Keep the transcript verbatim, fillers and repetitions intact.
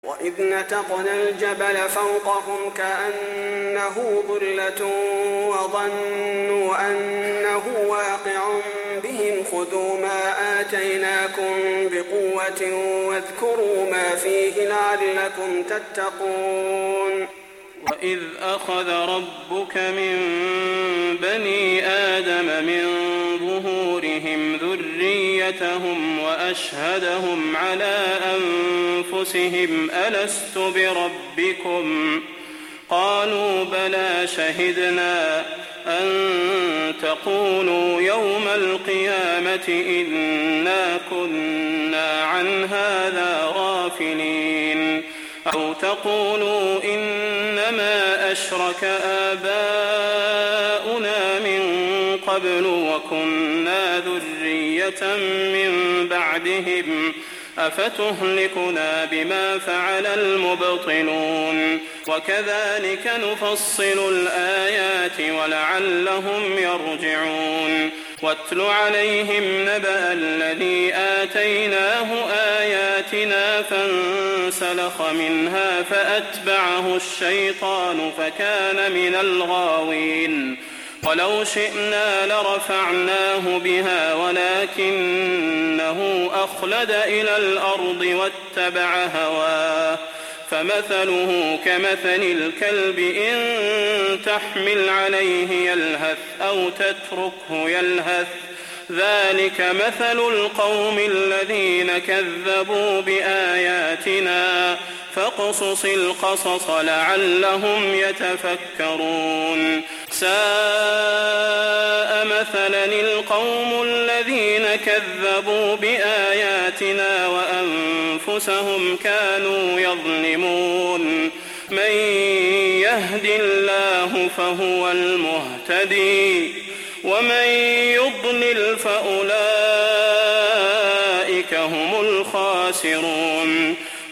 وإذ نتقنا الجبل فوقهم كأنه ظلة وظنوا أنه واقع بهم خذوا ما آتيناكم بقوة واذكروا ما فيه لعلكم تتقون. وإذ أخذ ربك من بني آدم من ظهورهم ذريتهم وأشهدهم على أنفسهم ألست بربكم قالوا بلى شهدنا أن تقولوا يوم القيامة إنا كنا عن هذا غافلين أو تقولوا إنما أشرك آباؤنا من قبل وكنا ذرية من بعدهم أفتهلكنا بما فعل المبطلون وكذلك نفصل الآيات ولعلهم يرجعون. واتل عليهم نبأ الذي آتيناه آياتنا فانسلخ منها فأتبعه الشيطان فكان من الغاوين. ولو شئنا لرفعناه بها ولكنه أخلد إلى الأرض واتبع هواه فمثله كمثل الكلب إن تحمل عليه يلهث أو تتركه يلهث ذلك مثل القوم الذين كذبوا بآياتنا فاقصص القصص لعلهم يتفكرون. ساء مثلا القوم الذين كذبوا بآياتنا وأنفسهم كانوا يظلمون. من يهد الله فهو المهتدي ومن يضلل فأولئك هم الخاسرون.